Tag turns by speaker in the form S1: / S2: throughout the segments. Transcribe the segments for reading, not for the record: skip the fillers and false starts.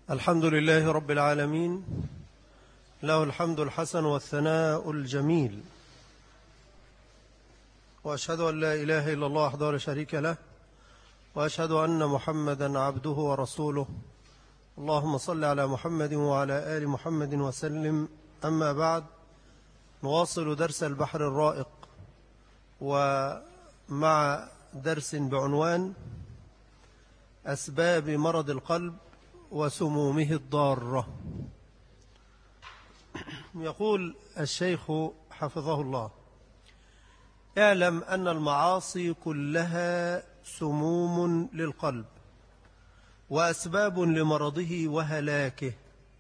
S1: الحمد لله رب العالمين، له الحمد الحسن والثناء الجميل، وأشهد أن لا إله إلا الله وحده لا شريك له، وأشهد أن محمدا عبده ورسوله. اللهم صل على محمد وعلى آل محمد وسلم. أما بعد، نواصل درس البحر الرائق، ومع درس بعنوان أسباب مرض القلب وسمومه الضارة. يقول الشيخ حفظه الله: اعلم أن المعاصي كلها سموم للقلب وأسباب لمرضه وهلاكه،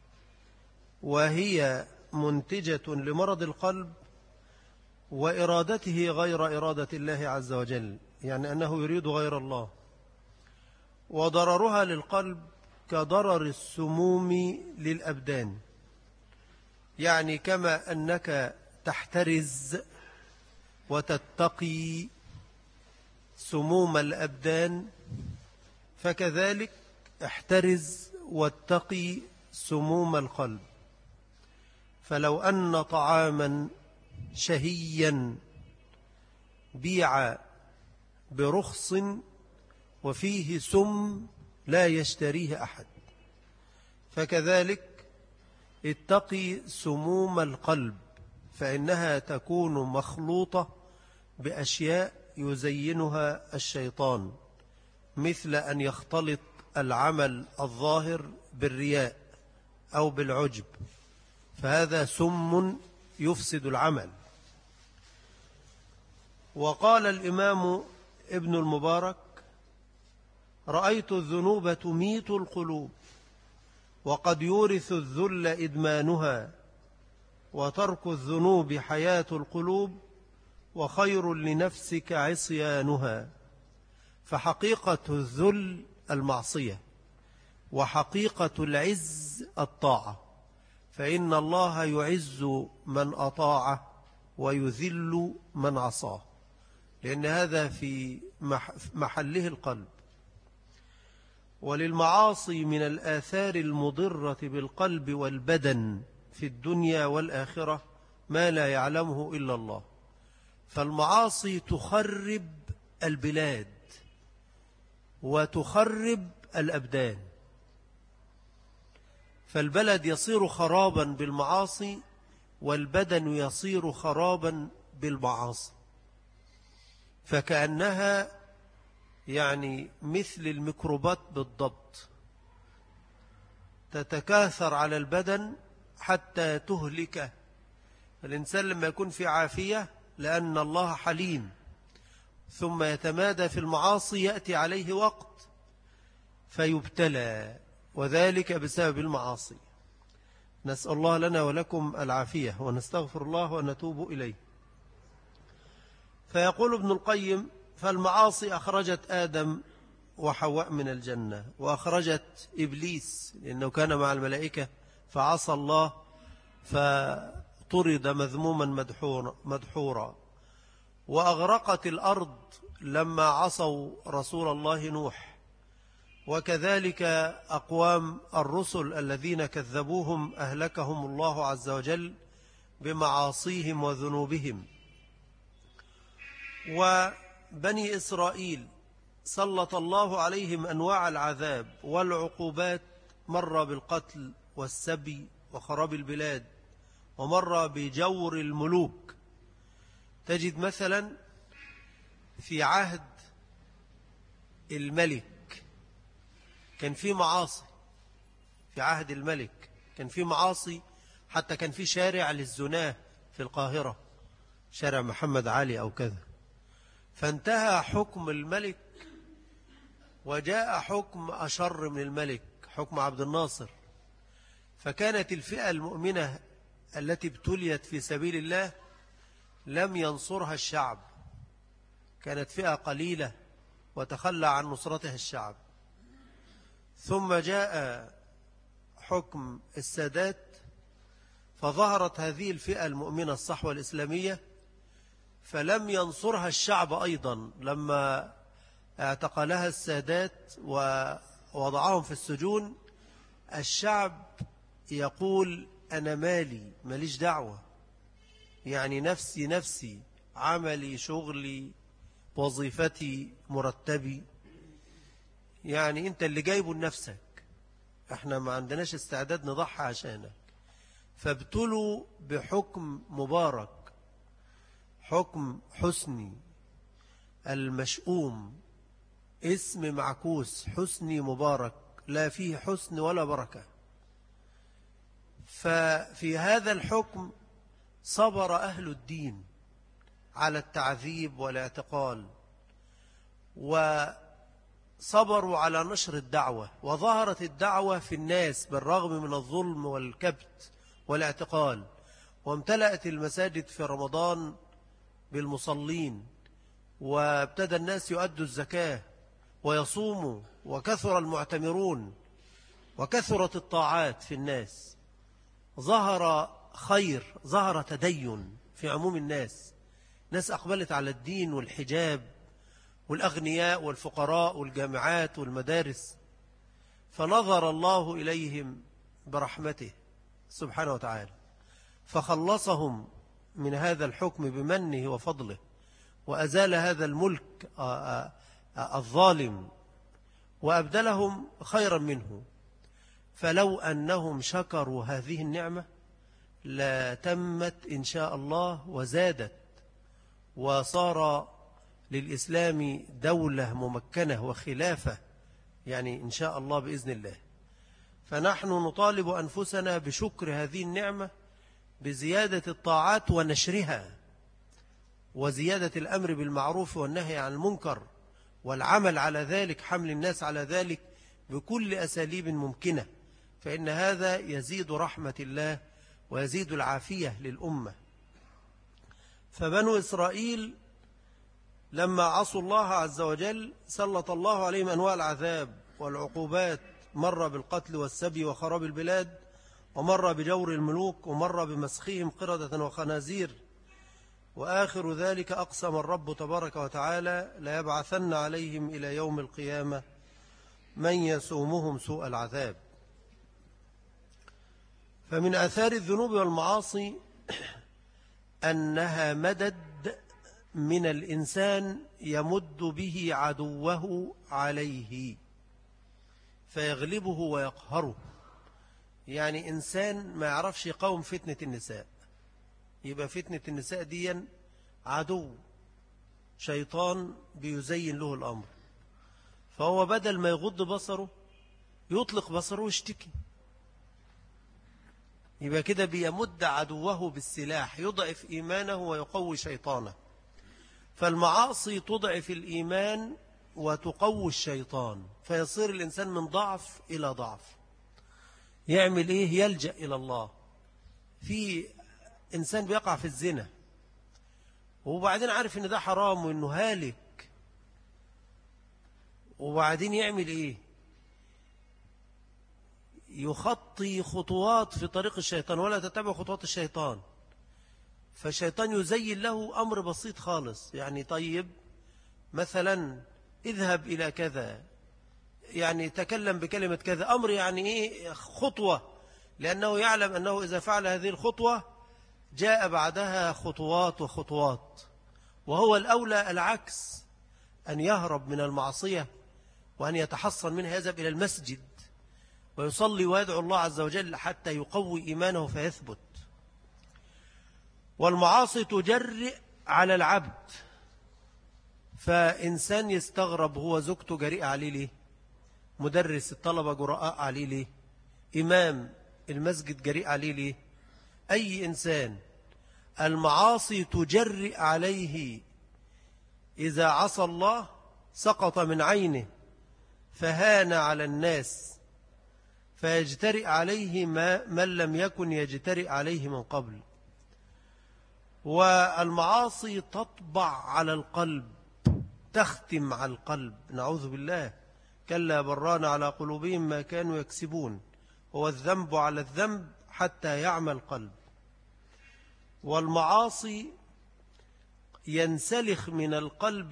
S1: وهي منتجة لمرض القلب وإرادته غير إرادة الله عز وجل، يعني أنه يريد غير الله. وضررها للقلب كضرر السموم للأبدان، يعني كما أنك تحترز وتتقي سموم الأبدان، فكذلك احترز واتقي سموم القلب. فلو أن طعاما شهيا بيع برخص وفيه سم لا يشتريه أحد، فكذلك اتقي سموم القلب، فإنها تكون مخلوطة بأشياء يزينها الشيطان، مثل أن يختلط العمل الظاهر بالرياء أو بالعجب، فهذا سم يفسد العمل. وقال الإمام ابن المبارك: رأيت الذنوب تميت القلوب، وقد يورث الذل إدمانها، وترك الذنوب حياة القلوب، وخير لنفسك عصيانها. فحقيقة الذل المعصية، وحقيقة العز الطاعة، فإن الله يعز من أطاعه ويذل من عصاه، لأن هذا في محله القلب. وللمعاصي من الآثار المضرة بالقلب والبدن في الدنيا والآخرة ما لا يعلمه إلا الله. فالمعاصي تخرب البلاد وتخرب الأبدان، فالبلد يصير خرابا بالمعاصي، والبدن يصير خرابا بالمعاصي، فكأنها يعني مثل الميكروبات بالضبط، تتكاثر على البدن حتى تهلكه. الإنسان لما يكون في عافية لأن الله حليم، ثم يتمادى في المعاصي يأتي عليه وقت فيبتلى، وذلك بسبب المعاصي. نسأل الله لنا ولكم العافية، ونستغفر الله ونتوب إليه. فيقول ابن القيم: فالمعاصي أخرجت آدم وحواء من الجنة، وأخرجت إبليس لأنه كان مع الملائكة فعصى الله فطرد مذموما مدحورا، وأغرقت الأرض لما عصوا رسول الله نوح، وكذلك أقوام الرسل الذين كذبوهم أهلكهم الله عز وجل بمعاصيهم وذنوبهم. وبني إسرائيل سلط الله عليهم أنواع العذاب والعقوبات، مر بالقتل والسبي وخراب البلاد، ومر بجور الملوك. تجد مثلا في عهد الملك كان في معاصي، في عهد الملك كان في معاصي، حتى كان في شارع للزناه في القاهرة، شارع محمد علي أو كذا، فانتهى حكم الملك وجاء حكم أشر من الملك، حكم عبد الناصر. فكانت الفئة المؤمنة التي ابتليت في سبيل الله لم ينصرها الشعب، كانت فئة قليلة وتخلى عن نصرتها الشعب. ثم جاء حكم السادات، فظهرت هذه الفئة المؤمنة الصحوة الإسلامية، فلم ينصرها الشعب أيضا لما اعتقلها السادات ووضعهم في السجون. الشعب يقول أنا ماليش دعوة، يعني نفسي نفسي، عملي شغلي وظيفتي مرتبي، يعني أنت اللي جايبه لنفسك، احنا ما عندناش استعداد نضحي عشانك. فابتلوا بحكم مبارك، حكم حسني المشؤوم، اسم معكوس، حسني مبارك، لا فيه حسن ولا بركة. ففي هذا الحكم صبر أهل الدين على التعذيب والاعتقال، وصبروا على نشر الدعوة، وظهرت الدعوة في الناس بالرغم من الظلم والكبت والاعتقال، وامتلأت المساجد في رمضان بالمصلين، وابتدى الناس يؤدوا الزكاة ويصوموا، وكثر المعتمرون، وكثرت الطاعات في الناس، ظهر خير، ظهر تدين في عموم الناس، ناس أقبلت على الدين والحجاب، والأغنياء والفقراء والجامعات والمدارس، فنظر الله إليهم برحمته سبحانه وتعالى، فخلصهم من هذا الحكم بمنه وفضله، وأزال هذا الملك الظالم، وأبدلهم خيرا منه. فلو أنهم شكروا هذه النعمة لتمت إن شاء الله وزادت، وصار للإسلام دولة ممكنة وخلافة، يعني إن شاء الله بإذن الله. فنحن نطالب أنفسنا بشكر هذه النعمة، بزيادة الطاعات ونشرها، وزيادة الأمر بالمعروف والنهي عن المنكر، والعمل على ذلك، حمل الناس على ذلك بكل أساليب ممكنة، فإن هذا يزيد رحمة الله ويزيد العافية للأمة. فبنو إسرائيل لما عصوا الله عز وجل سلط الله عليهم أنواع العذاب والعقوبات، مر بالقتل والسبي وخراب البلاد، ومر بجور الملوك، ومر بمسخهم قردة وخنازير، وآخر ذلك أقسم الرب تبارك وتعالى ليبعثن عليهم إلى يوم القيامة من يسومهم سوء العذاب. فمن آثار الذنوب والمعاصي أنها مدد من الإنسان يمد به عدوه عليه فيغلبه ويقهره. يعني إنسان ما يعرفش يقاوم فتنة النساء، يبقى فتنة النساء دي عدو شيطان بيزين له الأمر، فهو بدل ما يغض بصره يطلق بصره ويشتكي، يبقى كده بيمد عدوه بالسلاح، يضعف إيمانه ويقوي شيطانه. فالمعاصي تضعف الإيمان وتقوي الشيطان، فيصير الإنسان من ضعف إلى ضعف. يعمل إيه؟ يلجأ إلى الله. في إنسان بيقع في الزنا وبعدين عارف إن ده حرام وإنه هالك، وبعدين يعمل إيه؟ يخطي خطوات في طريق الشيطان، ولا تتبع خطوات الشيطان. فالشيطان يزين له أمر بسيط خالص، يعني طيب مثلا اذهب إلى كذا، يعني تكلم بكلمة كذا، أمر يعني إيه؟ خطوة، لأنه يعلم أنه إذا فعل هذه الخطوة جاء بعدها خطوات وخطوات، وهو الأولى العكس، أن يهرب من المعصية وأن يتحصن منها، يذهب إلى المسجد ويصلي ويدعو الله عز وجل حتى يقوي إيمانه فيثبت. والمعاصي تجرئ على العبد، فإنسان يستغرب، هو زوجته جريئة عليه ليه؟ مدرس الطلبة جراء عليه ليه؟ إمام المسجد جريء عليه ليه؟ أي إنسان المعاصي تجرئ عليه، إذا عصى الله سقط من عينه فهان على الناس، فيجترئ عليه من لم يكن يجترئ عليه من قبل. والمعاصي تطبع على القلب، تختم على القلب، نعوذ بالله، كلا بران على قلوبهم ما كانوا يكسبون، هو الذنب على الذنب حتى يعمى القلب. والمعاصي ينسلخ من القلب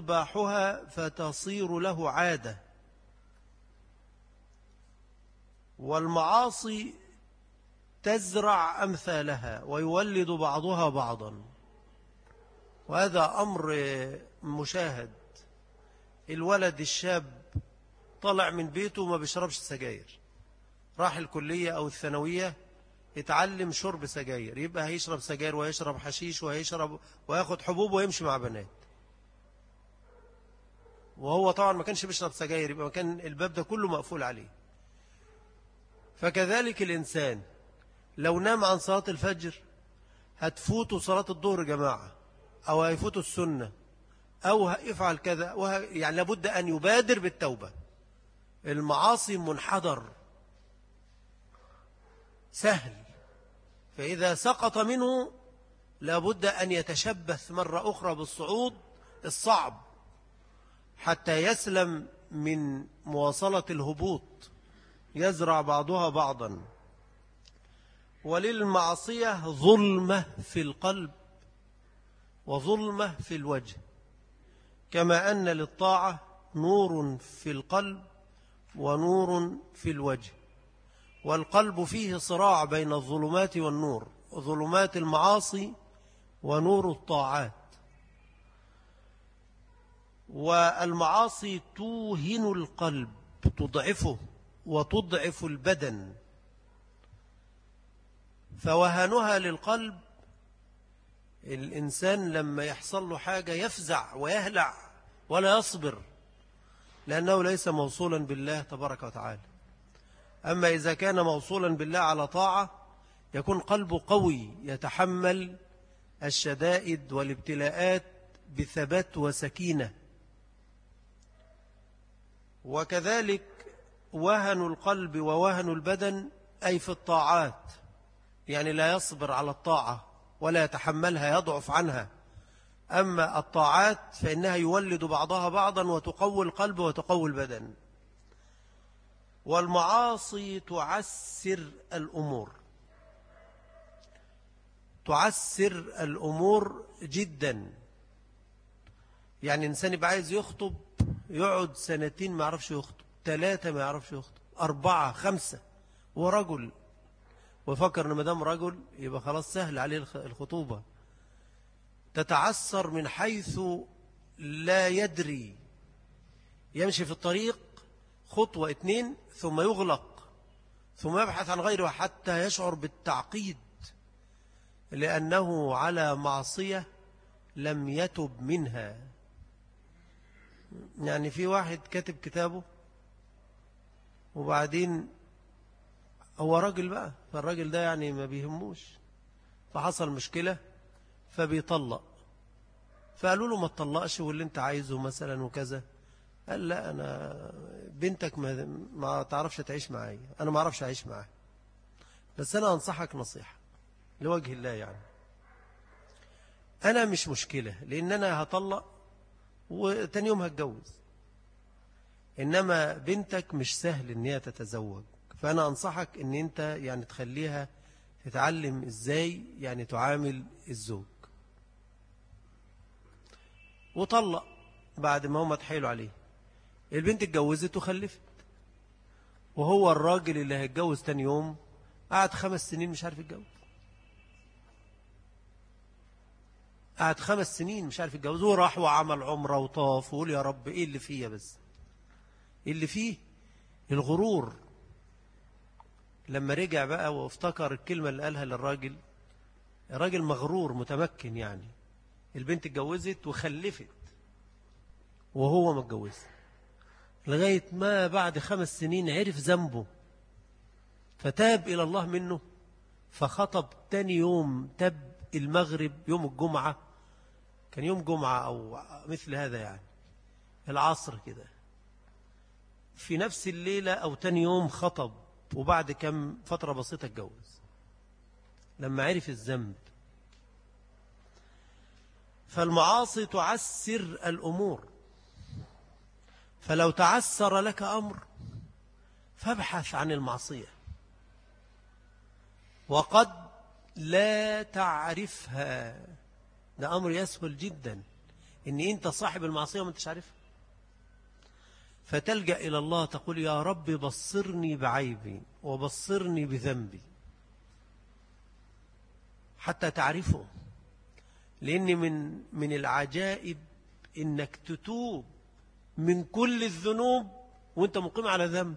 S1: استقباحها فتصير له عادة، والمعاصي تزرع أمثالها ويولد بعضها بعضا، وهذا أمر مشاهد. الولد الشاب طلع من بيته ما بيشربش سجاير، راح الكلية أو الثانوية يتعلم شرب سجاير، يبقى هيشرب سجاير ويشرب حشيش وياخد حبوب ويمشي مع بنات. وهو طبعا ما كانش بيشرب سجاير، يبقى كان الباب ده كله مقفول عليه. فكذلك الإنسان لو نام عن صلاة الفجر هتفوته صلاة الظهر جماعة، أو هيفوته السنة، أو هيفعل كذا يعني لابد أن يبادر بالتوبة. المعاصي منحدر سهل، فإذا سقط منه لابد أن يتشبث مرة أخرى بالصعود الصعب حتى يسلم من مواصلة الهبوط، يزرع بعضها بعضا. وللمعصية ظلمة في القلب وظلمة في الوجه، كما أن للطاعة نور في القلب ونور في الوجه. والقلب فيه صراع بين الظلمات والنور، ظلمات المعاصي ونور الطاعات. والمعاصي توهن القلب، تضعفه وتضعف البدن، فوهنها للقلب الإنسان لما يحصل له حاجة يفزع ويهلع ولا يصبر، لأنه ليس موصولا بالله تبارك وتعالى. أما إذا كان موصولا بالله على طاعة يكون قلبه قوي، يتحمل الشدائد والابتلاءات بثبات وسكينة. وكذلك وهن القلب ووهن البدن أي في الطاعات، يعني لا يصبر على الطاعة ولا يتحملها، يضعف عنها. أما الطاعات فإنها يولد بعضها بعضا وتقوي القلب وتقوي البدن. والمعاصي تعسر الأمور، تعسر الأمور جدا. يعني إنسان يبقى عايز يخطب يقعد 2 ما يعرفش يخطب، 3 ما يعرفش يخطب، 4 5، ورجل ويفكر إن مدام رجل يبقى خلاص سهل عليه الخطوبة. تتعسر من حيث لا يدري، يمشي في الطريق 1 2 خطوة ثم يغلق، ثم يبحث عن غيره حتى يشعر بالتعقيد، لأنه على معصية لم يتب منها. يعني في واحد كاتب كتابه وبعدين هو راجل بقى، فالراجل ده يعني ما بيهموش، فحصل مشكلة فبيطلق، فقالوا له ما تطلقش واللي انت عايزه مثلا وكذا. قال لا، أنا بنتك ما تعرفش تعيش معايا، أنا ما أعرفش أعيش معاها، بس أنا أنصحك نصيحة لوجه الله. يعني أنا مش مشكلة، لأن أنا هطلق وتاني يوم هتجوز، إنما بنتك مش سهل إن هي تتزوج، فأنا أنصحك إن أنت يعني تخليها تتعلم إزاي يعني تعامل الزوج. وطلق بعد ما هم اتحايلوا عليه. البنت اتجوزت وخلفت، وهو الراجل اللي هيتجوز تاني يوم قعد 5 سنين مش عارف يتجوز، قعد 5 سنين مش عارف يتجوز، وراح وعمل عمرة وطاف وقول يا رب ايه اللي فيه، بس اللي فيه الغرور. لما رجع بقى وافتكر الكلمة اللي قالها للراجل، الراجل مغرور متمكن، يعني البنت اتجوزت وخلفت وهو ما اتجوز، لغاية ما بعد 5 سنين عرف ذنبه فتاب إلى الله منه، فخطب تاني يوم، تاب المغرب يوم الجمعة، كان يوم جمعة أو مثل هذا، يعني العصر كده، في نفس الليلة أو تاني يوم خطب، وبعد كم فترة بسيطة اتجوز لما عرف الذنب. فالمعاصي تعسر الأمور، فلو تعسر لك أمر فابحث عن المعصية، وقد لا تعرفها، ده أمر يسهل جدا إن أنت صاحب المعصية وما أنتش عارفها. فتلجأ إلى الله تقول يا رب بصرني بعيبي وبصرني بذنبي حتى تعرفه. لأن من العجائب إنك تتوب من كل الذنوب وانت مقيم على ذنب.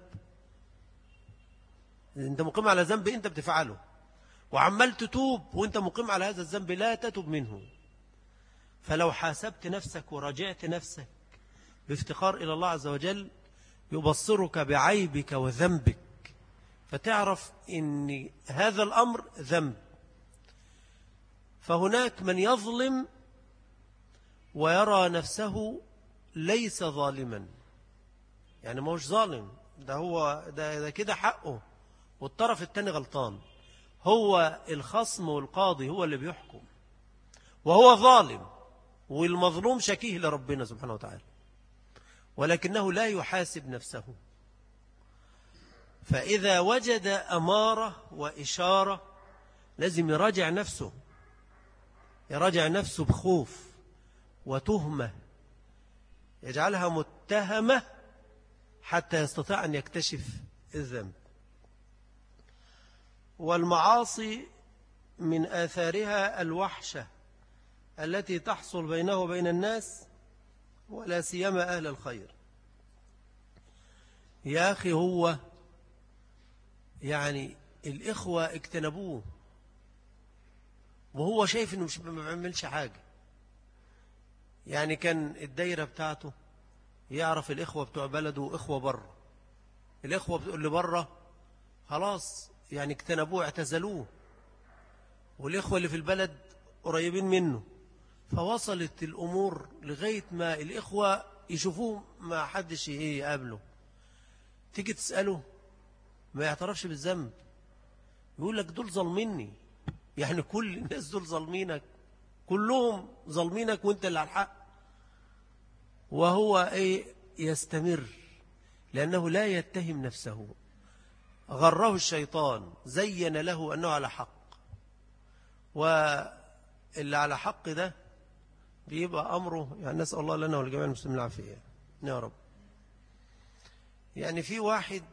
S1: انت مقيم على ذنب انت بتفعله، وعمال تتوب وانت مقيم على هذا الذنب لا تتوب منه. فلو حاسبت نفسك وراجعت نفسك بافتقار إلى الله عز وجل يبصرك بعيبك وذنبك، فتعرف ان هذا الأمر ذنب. فهناك من يظلم ويرى نفسه ليس ظالما، يعني ما هوش ظالم، ده هو ده كده حقه والطرف الثاني غلطان. هو الخصم والقاضي هو اللي بيحكم وهو ظالم، والمظلوم شكيه لربنا سبحانه وتعالى، ولكنه لا يحاسب نفسه. فإذا وجد أمارة وإشارة لازم يراجع نفسه، يراجع نفسه بخوف وتهمة يجعلها متهمة حتى يستطيع أن يكتشف الذنب. والمعاصي من آثارها الوحشة التي تحصل بينه وبين الناس ولا سيما أهل الخير. يا أخي هو يعني الإخوة اجتنبوه وهو شايف إنه ما بيعملش حاجة. يعني كان الدايرة بتاعته يعرف الإخوة بتوع بلده إخوة بره، الإخوة اللي بره خلاص يعني اجتنبوه اعتزلوه، والإخوة اللي في البلد قريبين منه. فوصلت الأمور لغاية ما الإخوة يشوفوه ما حدش يقابله، تيجي تسأله ما يعترفش بالذنب، يقول لك دول ظالميني. يعني كل الناس دول ظالمينك، كلهم ظالمينك وانت اللي على الحق. وهو يستمر لأنه لا يتهم نفسه، غره الشيطان زين له أنه على حق، واللي على حق ده بيبقى أمره يعني نسأل الله لنا ولجميع المسلمين العافية يا رب. يعني في واحد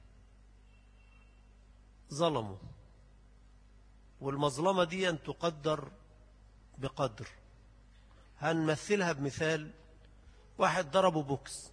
S1: ظلمه، والمظلمة دي أن تقدر بقدر. هنمثلها بمثال واحد ضربه بوكس،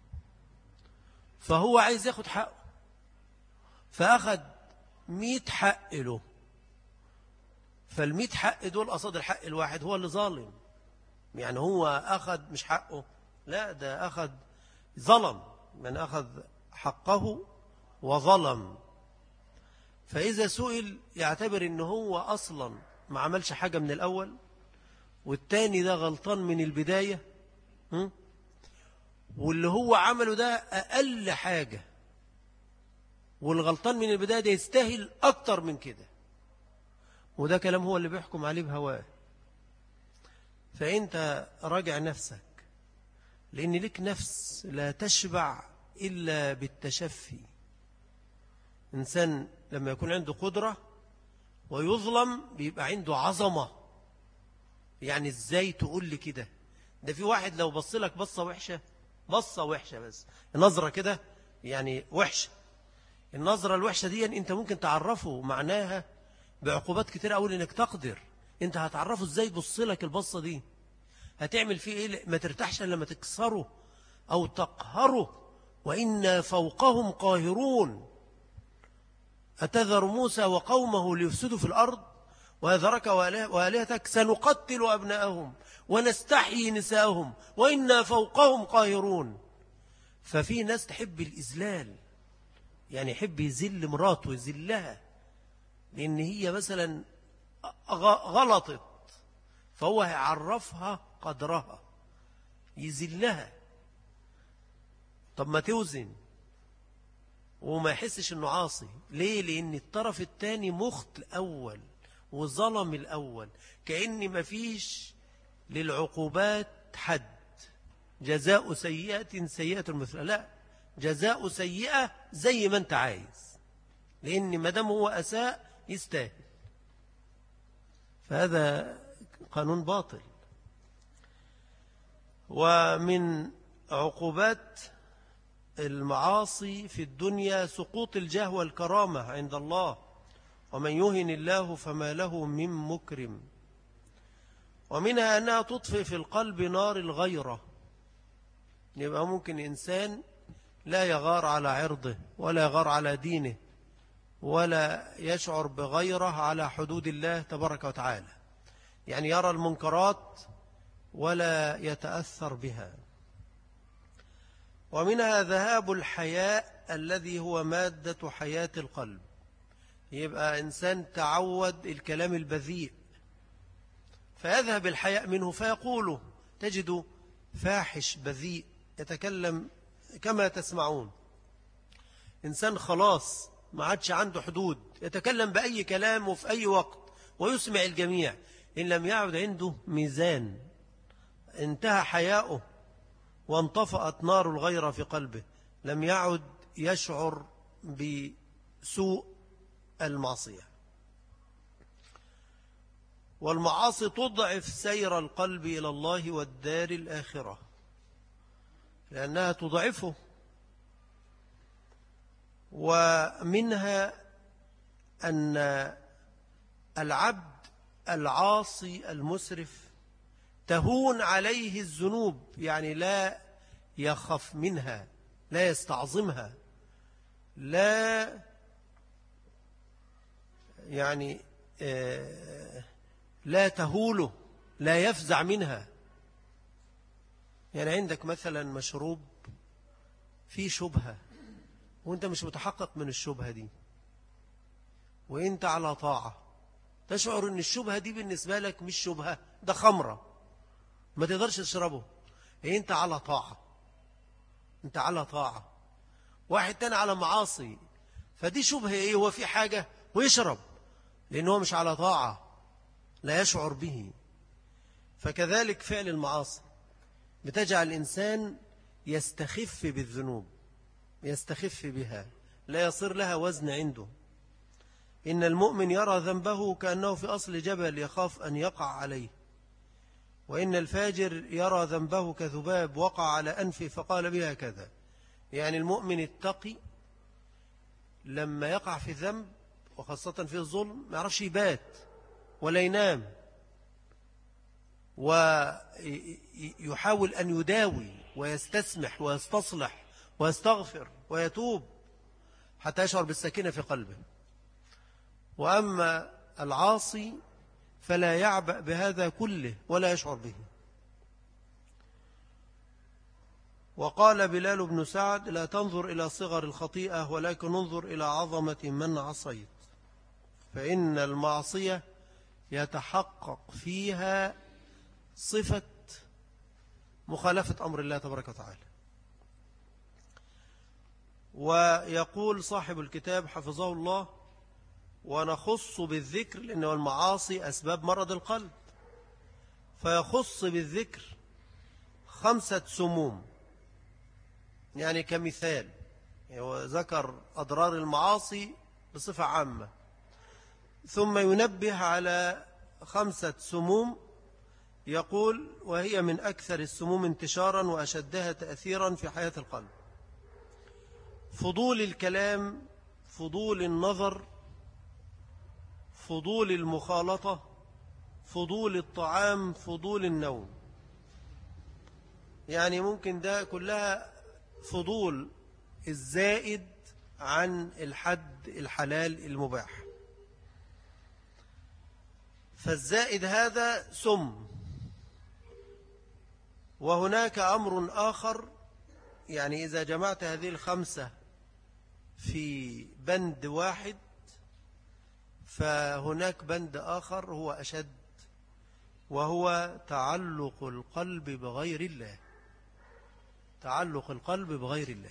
S1: فهو عايز ياخد حقه، فأخذ 100 حق له، فال100 حق دول قصاد الحق الواحد هو اللي ظالم. يعني هو أخذ مش حقه، لا ده أخذ ظلم، من أخذ حقه وظلم. فإذا سئل يعتبر إنه هو أصلا ما عملش حاجة من الأول، والتاني ده غلطان من البداية، واللي هو عمله ده أقل حاجة، والغلطان من البداية ده يستاهل أكتر من كده. وده كلام هو اللي بيحكم عليه بهواه. فأنت راجع نفسك، لأن لك نفس لا تشبع إلا بالتشفي. إنسان لما يكون عنده قدرة ويظلم بيبقى عنده عظمة. يعني إزاي تقول لي كده؟ ده في واحد لو بص لك بصة وحشة، بصة وحشة بس نظرة كده يعني وحشة، النظرة الوحشة دي أنت ممكن تعرفه معناها بعقوبات كتير أول إنك تقدر. أنت هتعرفه إزاي بص لك البصة دي؟ هتعمل فيه إيه؟ ما ترتاحش لما تكسره أو تقهره. وإنا فوقهم قاهرون. أتذر موسى وقومه ليفسدوا في الأرض ويذرك وآلهتك سنقتل أبناءهم ونستحيي نساءهم وإنا فوقهم قاهرون. ففي ناس تحب الإذلال، يعني يحب يذل مراته يذلها لأن هي مثلا غلطت، فهو هيعرفها قدرها يذلها. طب ما توزن وما يحسش انه عاصي. ليه؟ لان الطرف الثاني مخت الاول وظلم الاول. كأن ما فيش للعقوبات حد، جزاء سيئة سيئة مثلها، لا، جزاء سيئة زي ما انت عايز، لان ما دام هو اساء يستاهل. فهذا قانون باطل. ومن عقوبات المعاصي في الدنيا سقوط الجاه والكرامة عند الله، ومن يهن الله فما له من مكرم. ومنها أنها تطفئ في القلب نار الغيرة، يبقى ممكن إنسان لا يغار على عرضه ولا يغار على دينه ولا يشعر بغيره على حدود الله تبارك وتعالى، يعني يرى المنكرات ولا يتأثر بها. ومنها ذهاب الحياء الذي هو مادة حياة القلب، يبقى إنسان تعود الكلام البذيء فيذهب الحياء منه فيقوله، تجد فاحش بذيء يتكلم كما تسمعون، إنسان خلاص ما عادش عنده حدود، يتكلم بأي كلام وفي أي وقت ويسمع الجميع. إن لم يعد عنده ميزان انتهى حياؤه وانطفأت نار الغيرة في قلبه، لم يعد يشعر بسوء المعصية. والمعاصي تضعف سير القلب إلى الله والدار الآخرة، لأنها تضعفه. ومنها أن العبد العاصي المسرف تهون عليه الذنوب، يعني لا يخف منها، لا يستعظمها، لا يعني لا تهوله، لا يفزع منها. يعني عندك مثلا مشروب فيه شبهة وانت مش متحقق من الشبهة دي، وانت على طاعة، تشعر ان الشبهة دي بالنسبة لك مش شبهة، ده خمرة ما تقدرش تشربه، انت على طاعة، انت على طاعة. واحد تاني على معاصي، فدي شبهة ايه، هو في حاجة ويشرب لانه هو مش على طاعة، لا يشعر به. فكذلك فعل المعاصي بتجعل الإنسان يستخف بالذنوب، يستخف بها، لا يصير لها وزن عنده. إن المؤمن يرى ذنبه كأنه في أصل جبل يخاف أن يقع عليه، وإن الفاجر يرى ذنبه كذباب وقع على أنفه فقال بها كذا. يعني المؤمن التقي لما يقع في ذنب وخاصة في الظلم ما يعرفش يبات ولا ينام، ويحاول أن يداوي ويستسمح ويستصلح ويستغفر ويتوب حتى يشعر بالسكينة في قلبه. وأما العاصي فلا يعبأ بهذا كله ولا يشعر به. وقال بلال بن سعد: لا تنظر إلى صغر الخطيئة ولكن انظر إلى عظمة من عصيت، فإن المعصية يتحقق فيها صفة مخالفة أمر الله تبارك وتعالى. ويقول صاحب الكتاب حفظه الله: ونخص بالذكر، لأنه المعاصي أسباب مرض القلب، فيخص بالذكر 5 سموم. يعني كمثال ذكر أضرار المعاصي بصفة عامة، ثم ينبه على 5 سموم يقول: وهي من أكثر السموم انتشارا وأشدها تأثيرا في حياة القلب: فضول الكلام، فضول النظر، فضول المخالطة، فضول الطعام، فضول النوم. يعني ممكن ده كلها فضول الزائد عن الحد الحلال المباح. فالزائد هذا سم. وهناك أمر آخر، يعني إذا جمعت هذه ال5 في بند واحد فهناك بند آخر هو أشد، وهو تعلق القلب بغير الله، تعلق القلب بغير الله.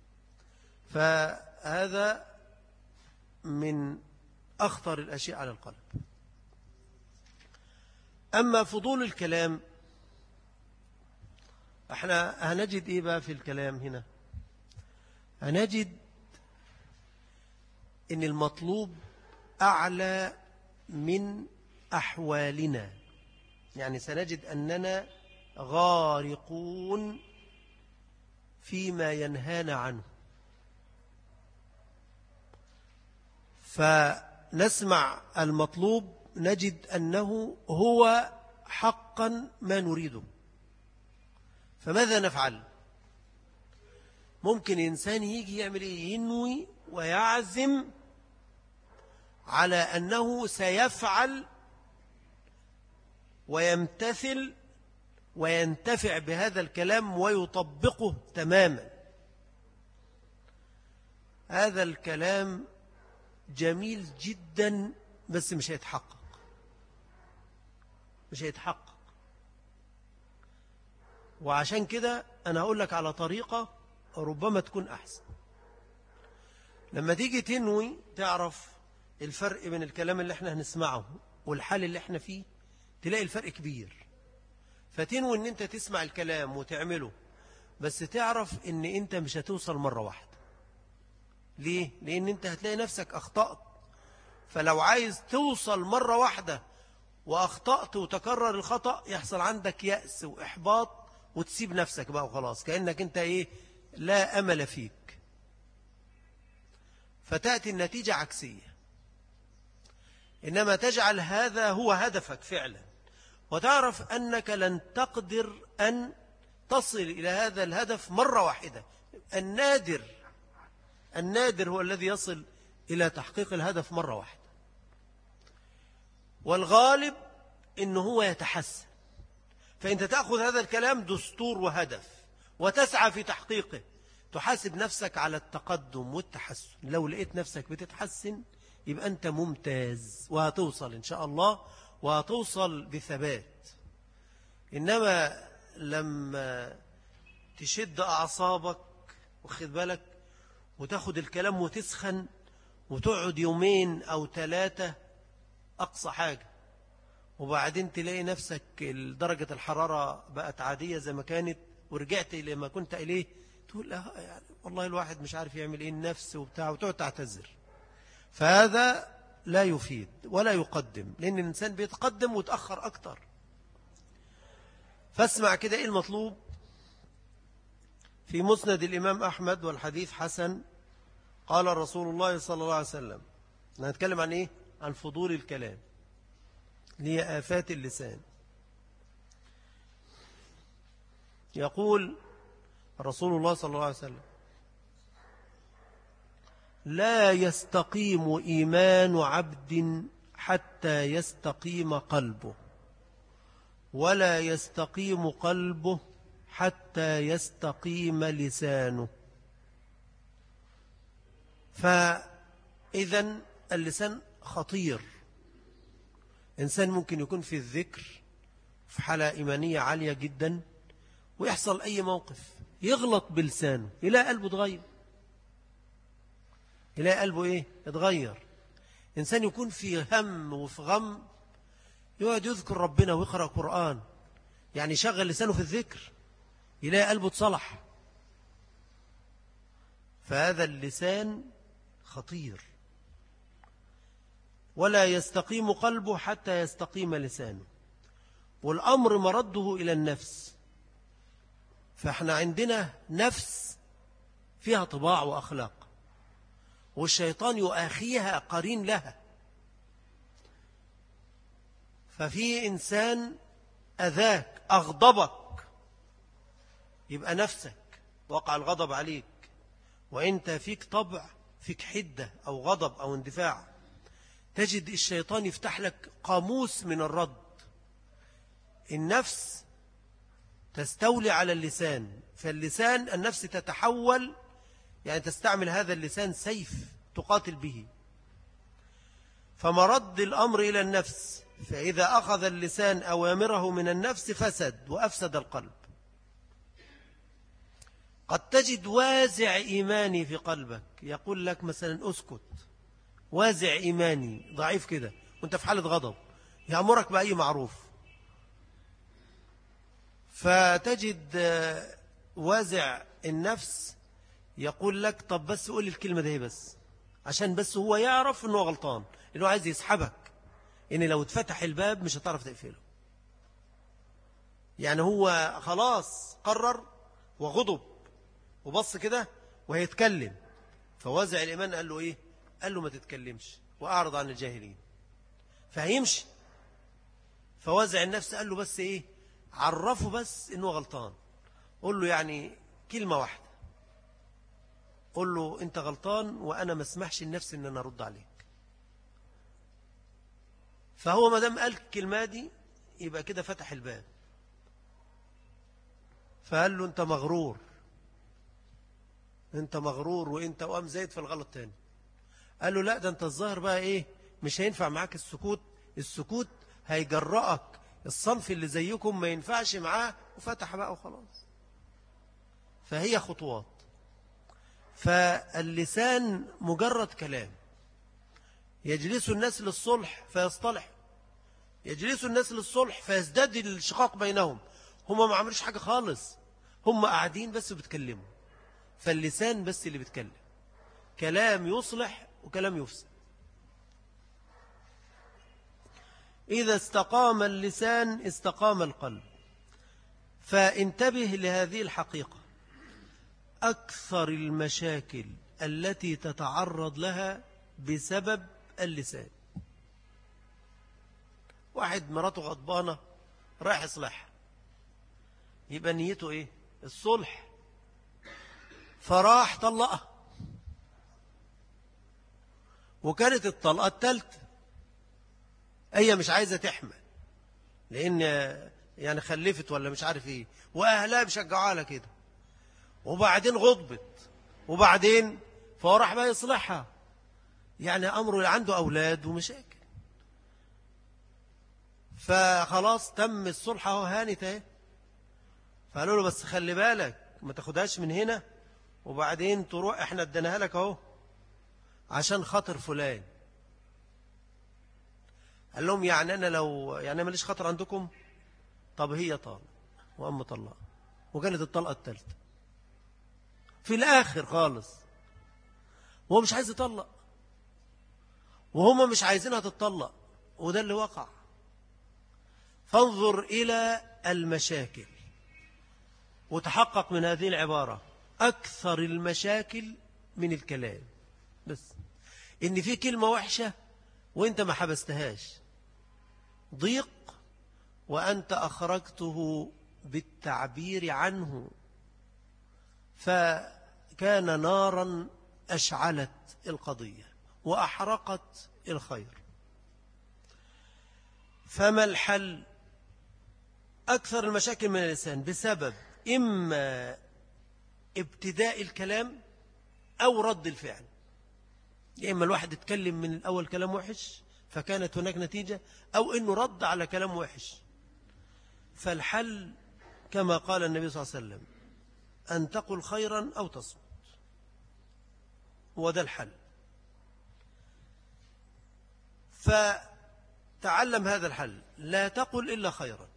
S1: فهذا من أخطر الأشياء على القلب. أما فضول الكلام، احنا هنجد ايه بقى في الكلام هنا؟ هنجد ان المطلوب أعلى من أحوالنا، يعني سنجد أننا غارقون فيما ينهانا عنه. فنسمع المطلوب نجد أنه هو حقا ما نريده، فماذا نفعل؟ ممكن إنسان يجي يعمل إيه؟ ينوي ويعزم على أنه سيفعل ويمتثل وينتفع بهذا الكلام ويطبقه تماما. هذا الكلام جميل جدا، بس مش هيتحقق، مش هيتحقق. وعشان كده أنا هقول لك على طريقة ربما تكون أحسن. لما تيجي تنوي تعرف الفرق بين الكلام اللي احنا هنسمعه والحال اللي احنا فيه، تلاقي الفرق كبير. فتنوي ان انت تسمع الكلام وتعمله، بس تعرف ان انت مش هتوصل مرة واحدة. ليه؟ لان انت هتلاقي نفسك اخطأت. فلو عايز توصل مرة واحدة واخطأت وتكرر الخطأ، يحصل عندك يأس واحباط وتسيب نفسك بقى وخلاص، كأنك انت ايه، لا امل فيك. فتأتي النتيجة عكسية. إنما تجعل هذا هو هدفك فعلا، وتعرف أنك لن تقدر أن تصل إلى هذا الهدف مرة واحدة. النادر هو الذي يصل إلى تحقيق الهدف مرة واحدة، والغالب إنه هو يتحسن. فأنت تأخذ هذا الكلام دستور وهدف وتسعى في تحقيقه، تحاسب نفسك على التقدم والتحسن. لو لقيت نفسك بتتحسن يبقى أنت ممتاز، وهتوصل إن شاء الله، وهتوصل بثبات. إنما لما تشد أعصابك واخد بالك وتاخد الكلام وتسخن وتقعد يومين أو 3 أقصى حاجة، وبعدين تلاقي نفسك درجة الحرارة بقت عادية زي ما كانت ورجعت إلى ما كنت إليه، تقول يعني والله الواحد مش عارف يعمل إيه النفس وبتاع، وتقعد تعتذر. فهذا لا يفيد ولا يقدم، لأن الإنسان بيتقدم وتأخر أكتر. فاسمع كده إيه المطلوب. في مسند الإمام أحمد والحديث حسن، قال رسول الله صلى الله عليه وسلم، نتكلم عن إيه؟ عن فضول الكلام اللي هي آفات اللسان. يقول رسول الله صلى الله عليه وسلم: لا يستقيم إيمان عبد حتى يستقيم قلبه، ولا يستقيم قلبه حتى يستقيم لسانه. فإذن اللسان خطير. إنسان ممكن يكون في الذكر في حالة إيمانية عالية جدا، ويحصل أي موقف يغلط بلسانه، يلاقي قلبه اتغير. يلاقي قلبه إيه؟ اتغير. إنسان يكون في هم وفي غم، يقعد يذكر ربنا ويقرأ قرآن، يعني شغل لسانه في الذكر، يلاقي قلبه اتصلح. فهذا اللسان خطير. ولا يستقيم قلبه حتى يستقيم لسانه. والأمر مرده إلى النفس. فإحنا عندنا نفس فيها طباع وأخلاق، والشيطان يؤاخيها قرين لها. ففي إنسان أذاك أغضبك، يبقى نفسك وقع الغضب عليك، وإنت فيك طبع، فيك حدة أو غضب أو اندفاع، تجد الشيطان يفتح لك قاموس من الرد. النفس تستولي على اللسان، فاللسان النفس تتحول، يعني تستعمل هذا اللسان سيف تقاتل به. فمرد الأمر إلى النفس، فإذا أخذ اللسان أوامره من النفس فسد وأفسد القلب. قد تجد وازع إيماني في قلبك يقول لك مثلا اسكت، وازع إيماني ضعيف كده وانت في حالة غضب، يأمرك بأي معروف. فتجد وازع النفس يقول لك طب بس قول الكلمة دي بس، عشان بس هو يعرف انه غلطان، انه عايز يسحبك، ان لو اتفتح الباب مش هتعرف تقفله. يعني هو خلاص قرر وغضب وبص كده وهيتكلم، فوزع الإيمان قال له إيه؟ قال له ما تتكلمش وأعرض عن الجاهلين، فهيمشي. فوزع النفس قال له بس إيه؟ عرفه بس إنه غلطان، قل له يعني كلمة واحدة، قل له أنت غلطان وأنا ما اسمحش النفس إن أنا أرد عليك. فهو ما دام قال الكلمة دي يبقى كده فتح الباب. فقال له أنت مغرور، أنت مغرور وأنت وقام زايد في الغلط تاني. قال له لا، ده أنت الظاهر بقى إيه، مش هينفع معاك السكوت، السكوت هيجرأك، الصنف اللي زيكم ما ينفعش معاه، وفتح بقى وخلاص. فهي خطوات. فاللسان مجرد كلام، يجلس الناس للصلح فيصطلح، يجلس الناس للصلح فيزداد الشقاق بينهم، هم ما عملوش حاجة خالص، هم قاعدين بس بيتكلموا، فاللسان بس اللي بيتكلم، كلام يصلح وكلام يفسد. إذا استقام اللسان استقام القلب. فانتبه لهذه الحقيقة، أكثر المشاكل التي تتعرض لها بسبب اللسان. واحد مراته غضبانة رايح يصلحها، يبقى نيته إيه؟ الصلح، فراح طلقها، وكانت الطلقة الثالثة، هي مش عايزة تحمل لأن يعني خلفت ولا مش عارف إيه، وأهلها بيشجعوها على كده، وبعدين غضبت، وبعدين فهو راح بقى يصلحها، يعني أمره عنده أولاد ومشاكل، فخلاص تم الصلح اهو، هانت اهي. فقالوا له بس خلي بالك ما تاخدهاش من هنا وبعدين تروح، احنا اديناها لك اهو عشان خاطر فلان. قال لهم يعني انا لو يعني ماليش خاطر عندكم؟ طب هي طالق وام طلقه، وكانت الطلقه الثالثه في الاخر خالص، وهو مش عايز يطلق وهم مش عايزينها تتطلق، وده اللي وقع. فانظر إلى المشاكل وتحقق من هذه العبارة، أكثر المشاكل من الكلام، بس إن في كلمة وحشة وإنت ما حبستهاش، ضيق وأنت أخرجته بالتعبير عنه، فكان نارا أشعلت القضية وأحرقت الخير. فما الحل؟ أكثر المشاكل من اللسان بسبب إما ابتداء الكلام أو رد الفعل، يا إما الواحد يتكلم من الأول كلام وحش فكانت هناك نتيجة، أو إنه رد على كلام وحش. فالحل كما قال النبي صلى الله عليه وسلم أن تقل خيرا أو تصمت، وده الحل. فتعلم هذا الحل، لا تقل إلا خيرا،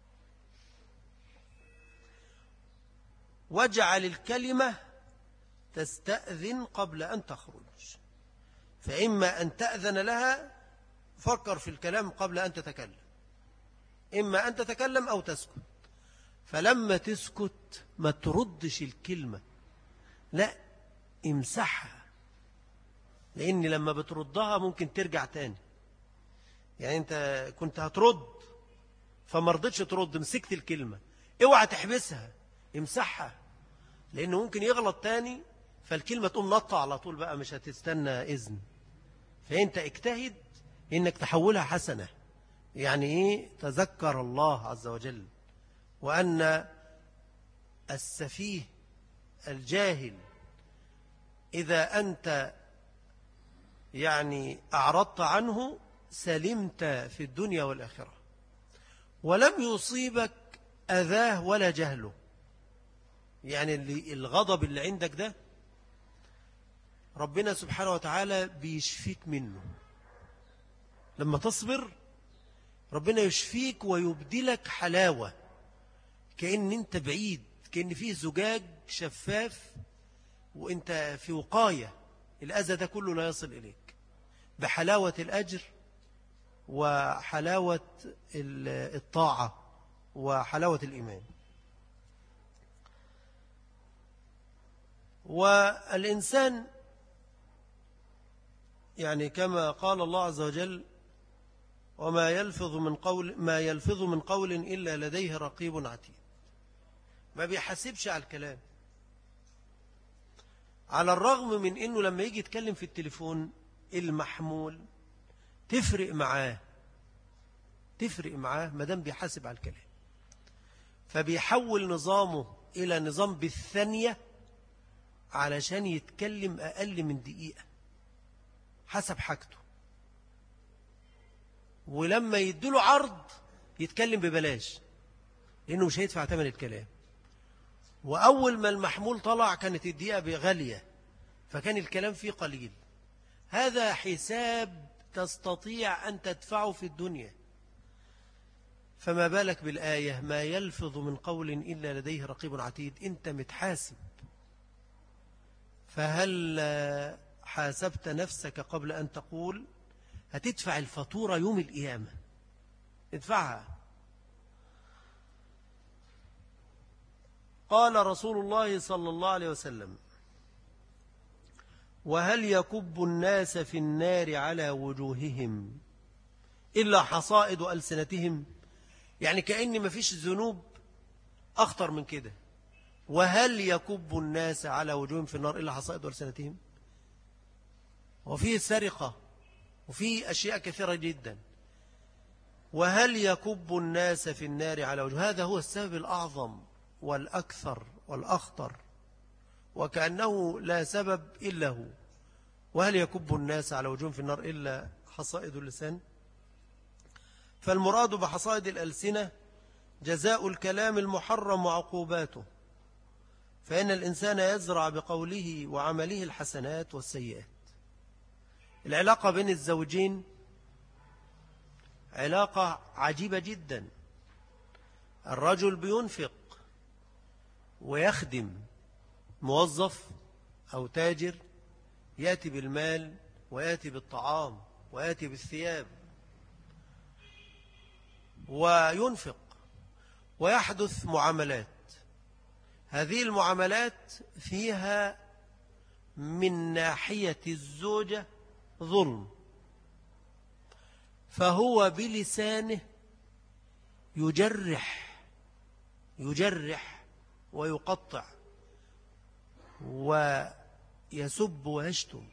S1: واجعل الكلمة تستأذن قبل أن تخرج، فإما أن تأذن لها، فكر في الكلام قبل أن تتكلم، إما أن تتكلم أو تسكت. فلما تسكت ما تردش الكلمة، لا امسحها، لأن لما بتردها ممكن ترجع تاني. يعني أنت كنت هترد فما رضتش ترد، مسكت الكلمة، اوعى تحبسها، امسحها، لأنه ممكن يغلط تاني فالكلمة تقوم نطة على طول بقى، مش هتستنى إذن. فأنت اجتهد إنك تحولها حسنة. يعني إيه؟ تذكر الله عز وجل، وأن السفيه الجاهل إذا أنت يعني أعرضت عنه سلمت في الدنيا والآخرة، ولم يصيبك أذاه ولا جهله. يعني الغضب اللي عندك ده ربنا سبحانه وتعالى بيشفيك منه، لما تصبر ربنا يشفيك ويبدلك حلاوة، كأن انت بعيد، كأن فيه زجاج شفاف وانت في وقاية، الأذى ده كله لا يصل إليك، بحلاوة الأجر وحلاوة الطاعة وحلاوة الإيمان. والإنسان يعني كما قال الله عز وجل وما يلفظ من قول إلا لديه رقيب عتيد. ما بيحاسبش على الكلام، على الرغم من أنه لما يجي يتكلم في التليفون المحمول تفرق معاه ما دام بيحاسب على الكلام. فبيحول نظامه إلى نظام بالثانية علشان يتكلم أقل من دقيقة حسب حاجته، ولما يديله عرض يتكلم ببلاش لأنه مش هيدفع ثمن الكلام. وأول ما المحمول طلع كانت الدقيقة غالية فكان الكلام فيه قليل. هذا حساب تستطيع أن تدفعه في الدنيا، فما بالك بالآية ما يلفظ من قول إلا لديه رقيب عتيد. أنت متحاسب، فهل حاسبت نفسك قبل أن تقول؟ هتدفع الفاتورة يوم القيامة، ادفعها. قال رسول الله صلى الله عليه وسلم وهل يكب الناس في النار على وجوههم إلا حصائد ألسنتهم؟ يعني كأن ما فيش ذنوب أخطر من كده. وهل يكب الناس على وجوههم في النار إلا حصائد ألسنتهم؟ وفيه سرقة وفيه أشياء كثيرة جدا. وهل يكب الناس في النار على وجوههم؟ هذا هو السبب الأعظم والأكثر والأخطر، وكأنه لا سبب إلا هو. وهل يكب الناس على وجوههم في النار إلا حصائد اللسان؟ فالمراد بحصائد الألسنة جزاء الكلام المحرم وعقوباته، فإن الإنسان يزرع بقوله وعمله الحسنات والسيئات. العلاقة بين الزوجين علاقة عجيبة جدا. الرجل بينفق ويخدم، موظف أو تاجر يأتي بالمال ويأتي بالطعام ويأتي بالثياب وينفق، ويحدث معاملات. هذه المعاملات فيها من ناحية الزوجة ظلم، فهو بلسانه يجرح ويقطع ويسب ويشتم،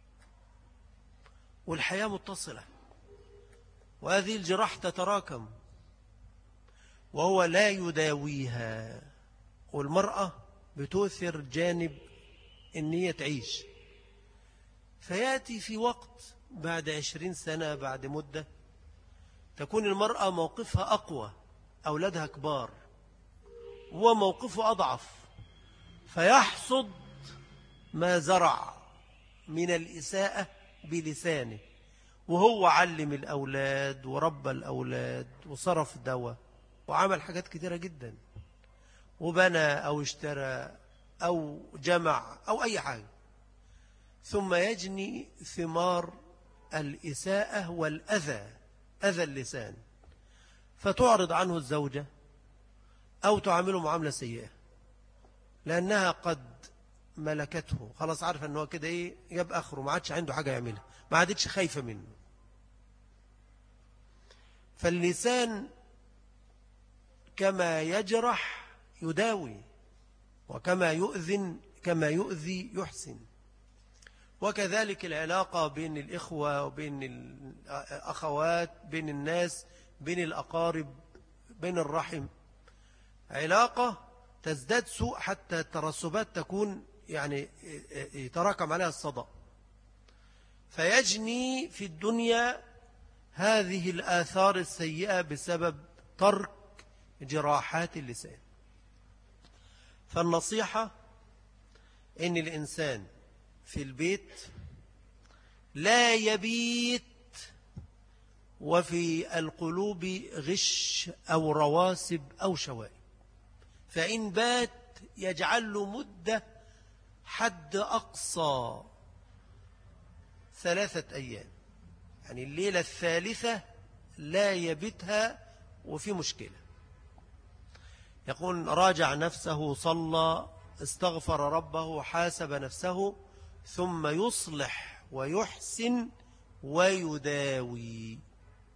S1: والحياة متصلة، وهذه الجراح تتراكم وهو لا يداويها. والمرأة بتؤثر جانب إن هي تعيش، فيأتي في وقت بعد 20 سنة بعد مدة تكون المرأة موقفها أقوى، أولادها كبار، هو موقفه أضعف، فيحصد ما زرع من الإساءة بلسانه، وهو علم الأولاد وربى الأولاد وصرف دواء وعمل حاجات كتيرة جدا، وبنى أو اشترى أو جمع أو أي حاجة، ثم يجني ثمار الإساءة والأذى، أذى اللسان، فتعرض عنه الزوجة أو تعامله معاملة سيئة لأنها قد ملكته، خلاص عارفة أنه كده إيه جاب آخره، ما عادش عنده حاجة يعملها، ما عادتش خايفة منه. فاللسان كما يجرح يداوي، وكما يؤذي يحسن. وكذلك العلاقة بين الإخوة وبين الأخوات، بين الناس، بين الأقارب، بين الرحم، علاقة تزداد سوء حتى الترسبات تكون يعني يتراكم عليها الصدأ، فيجني في الدنيا هذه الآثار السيئة بسبب ترك جراحات اللسان. فالنصيحة إن الإنسان في البيت لا يبيت وفي القلوب غش أو رواسب أو شوائب، فإن بات يجعل له مدة حد أقصى 3 أيام، يعني الليلة الثالثة لا يبتها وفي مشكلة. يقول راجع نفسه، صلى استغفر ربه وحاسب نفسه ثم يصلح ويحسن ويداوي.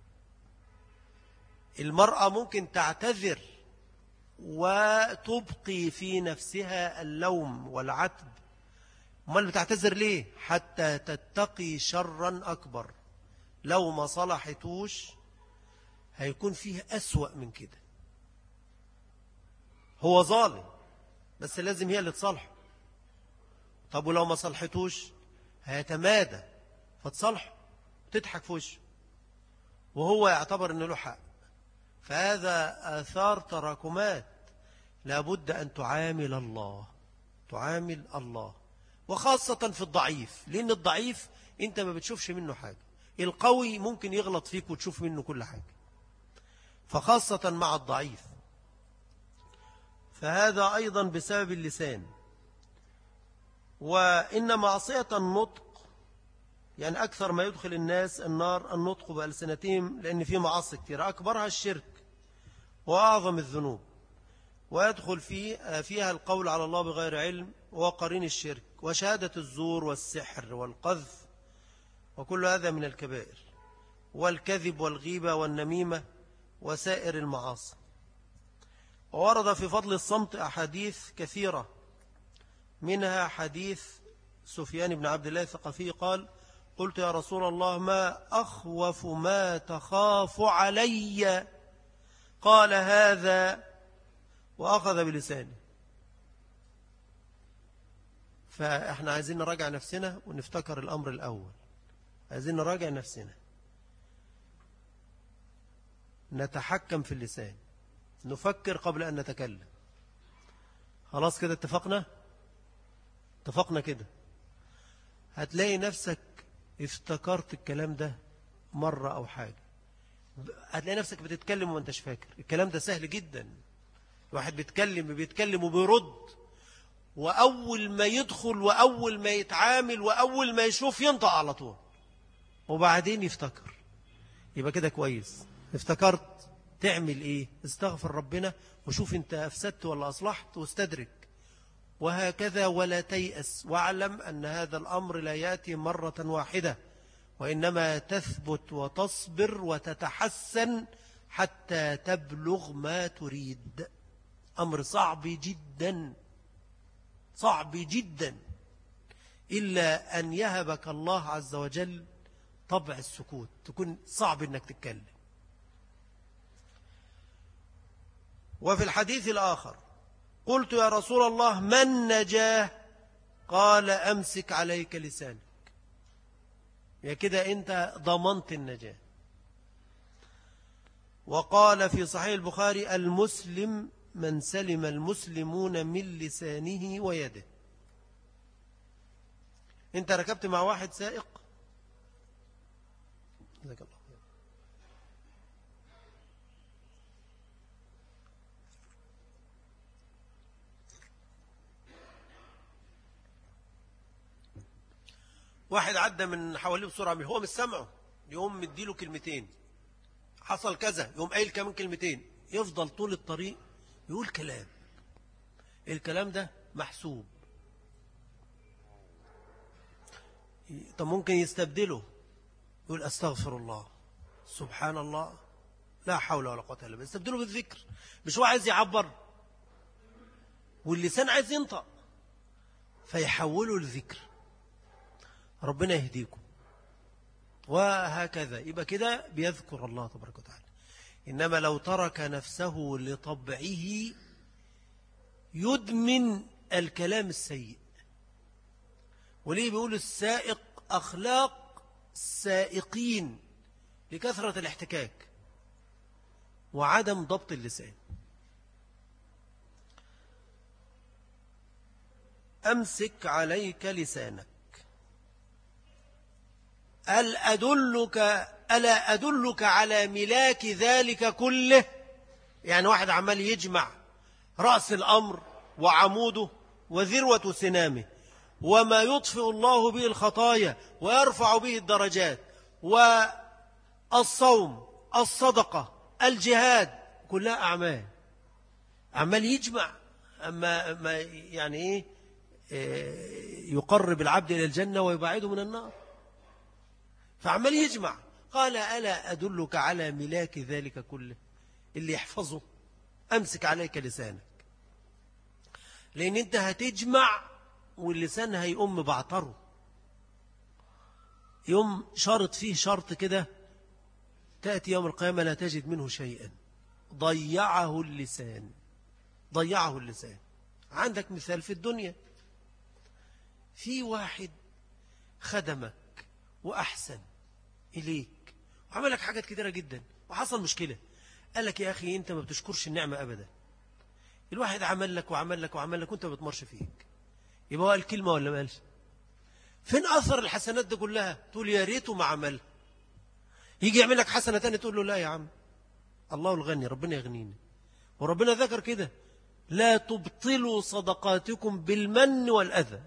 S1: المرأة ممكن تعتذر وتبقي في نفسها اللوم والعتب، امال بتعتذر ليه؟ حتى تتقي شرا أكبر. لو ما صلحتوش هيكون فيه أسوأ من كده. هو ظالم بس لازم هي اللي تصلحه. طب ولو ما صلحتوش هيتمادى فتصلحه تضحك في وشه وهو يعتبر انه له حق. فهذا آثار تراكمات. لابد أن تعامل الله، تعامل الله، وخاصة في الضعيف، لأن الضعيف أنت ما بتشوفش منه حاجة. القوي ممكن يغلط فيك وتشوف منه كل حاجة، فخاصة مع الضعيف. فهذا أيضا بسبب اللسان. وإن معصية النطق، يعني أكثر ما يدخل الناس النار النطق بألسنتهم، لأن في معاصي كثيرة أكبرها الشرك وأعظم الذنوب، ويدخل فيها القول على الله بغير علم وقرين الشرك وشهادة الزور والسحر والقذف، وكل هذا من الكبائر، والكذب والغيبة والنميمة وسائر المعاصي. وورد في فضل الصمت أحاديث كثيرة، منها حديث سفيان بن عبد الله الثقفي قال: قلت يا رسول الله ما أخوف ما تخاف علي؟ قال هذا، وأخذ بلسانه. فإحنا عايزين نراجع نفسنا ونفتكر الأمر الأول. عايزين نراجع نفسنا، نتحكم في اللسان، نفكر قبل أن نتكلم. خلاص كده اتفقنا كده. هتلاقي نفسك افتكرت الكلام ده مرة أو حاجة، هتلاقي نفسك بتتكلم وما انتش فاكر. الكلام ده سهل جدا. الواحد بيتكلم وبيرد، وأول ما يدخل وأول ما يتعامل وأول ما يشوف ينطق على طول، وبعدين يفتكر. يبقى كده كويس. افتكرت تعمل ايه؟ استغفر ربنا وشوف انت أفسدت ولا أصلحت واستدرك، وهكذا. ولا تيأس، واعلم أن هذا الأمر لا يأتي مرة واحدة، وإنما تثبت وتصبر وتتحسن حتى تبلغ ما تريد. أمر صعب جدا، صعب جدا، إلا أن يهبك الله عز وجل طبع السكوت، تكون صعب أنك تتكلم. وفي الحديث الآخر قلت يا رسول الله ما النجاة؟ قال أمسك عليك لسانك. يا كده أنت ضمنت النجاة. وقال في صحيح البخاري المسلم من سلم المسلمون من لسانه ويده. أنت ركبت مع واحد سائق، جزاك الله خير، واحد عدى من حواليه بسرعة، هو مش سامعه، يقوم مديله كلمتين، حصل كذا، يقوم قايل كمان كلمتين، يفضل طول الطريق يقول كلام. الكلام ده محسوب. طب ممكن يستبدله، يقول أستغفر الله، سبحان الله، لا حول ولا قوة إلا بالله. يستبدله بالذكر. مش هو عايز يعبر واللسان عايز ينطق، فيحوله الذكر. ربنا يهديكم. وهكذا يبقى كده بيذكر الله تبارك وتعالى. إنما لو ترك نفسه لطبعه يدمن الكلام السيء. وليه بيقول السائق أخلاق السائقين؟ لكثرة الاحتكاك وعدم ضبط اللسان. أمسك عليك لسانك. ألا أدلك على ملاك ذلك كله؟ يعني واحد عمال يجمع رأس الأمر وعموده وذروة سنامه، وما يطفئ الله به الخطايا ويرفع به الدرجات، والصوم، الصدقة، الجهاد، كلها أعمال. عمال يجمع ما يعني إيه يقرب العبد إلى الجنة ويبعده من النار. فعمال يجمع. قال ألا أدلك على ملاك ذلك كله، اللي يحفظه أمسك عليك لسانك، لأن أنت هتجمع واللسان هيقوم بعطره، يوم شرط فيه شرط كده، تأتي يوم القيامة لا تجد منه شيئا، ضيعه اللسان. ضيعه اللسان. عندك مثال في الدنيا، في واحد خدمك وأحسن إليك وعمل لك حاجات كتيرة جدا، وحصل مشكلة، قال لك يا أخي أنت ما بتشكرش النعمة أبدا، الواحد عمل لك وعمل لك وعمل لك وأنت ما بتمرش فيك، يبقى هو قال كلمة ولا ما قالش؟ فين أثر الحسنات دي كلها؟ تقول يا ريته ما عملها. يجي يعمل لك حسنة تانية تقول له لا يا عم، الله الغني، ربنا يغنيني. وربنا ذكر كده لا تبطلوا صدقاتكم بالمن والأذى.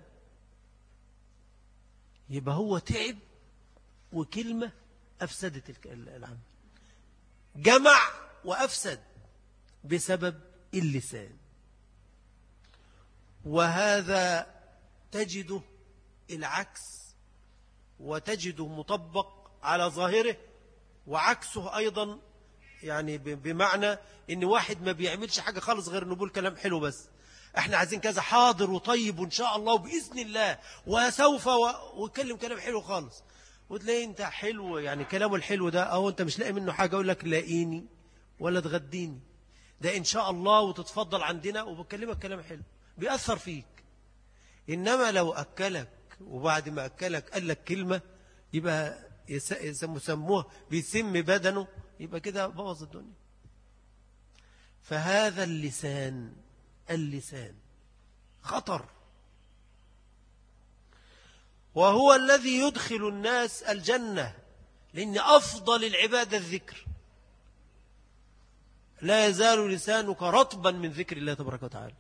S1: يبقى هو تعب وكلمة أفسدت العمل، جمع وأفسد بسبب اللسان. وهذا تجده العكس، وتجده مطبق على ظاهره، وعكسه أيضا، يعني بمعنى إن واحد ما بيعملش حاجة خالص غير إنه بيقول كلام حلو بس، احنا عايزين كذا، حاضر وطيب وإن شاء الله وبإذن الله وسوف، ويتكلم كلام حلو خالص، وتلاقي انت حلو، يعني كلامه الحلو ده أو انت مش لاقي منه حاجة، أقول لك لاقيني ولا تغديني، ده إن شاء الله وتتفضل عندنا، وبكلمك كلام حلو بيأثر فيك. إنما لو أكلك وبعد ما أكلك قال لك كلمة، يبقى يسموه بيسم بدنه، يبقى كده بوظ الدنيا. فهذا اللسان خطر، وهو الذي يدخل الناس الجنة، لأن أفضل العبادة الذكر. لا يزال لسانك رطبا من ذكر الله تبارك وتعالى.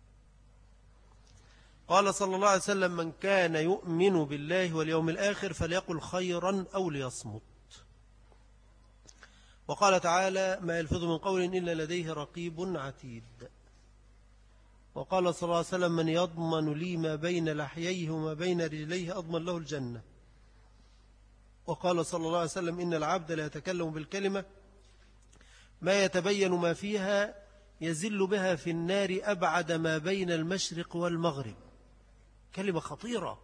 S1: قال صلى الله عليه وسلم من كان يؤمن بالله واليوم الآخر فليقل خيرا أو ليصمت. وقال تعالى ما يلفظ من قول إلا لديه رقيب عتيد. وقال صلى الله عليه وسلم من يضمن لي ما بين لحييه وما بين رجليه أضمن له الجنة. وقال صلى الله عليه وسلم إن العبد لا يتكلم بالكلمة ما يتبين ما فيها يزل بها في النار أبعد ما بين المشرق والمغرب. كلمة خطيرة،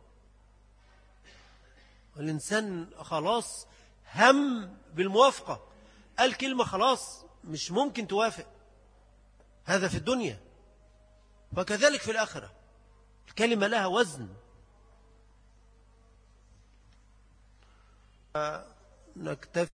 S1: والإنسان خلاص هم بالموافقة، قال كلمة خلاص مش ممكن توافق. هذا في الدنيا، وكذلك في الآخرة الكلمة لها وزن. نكتفي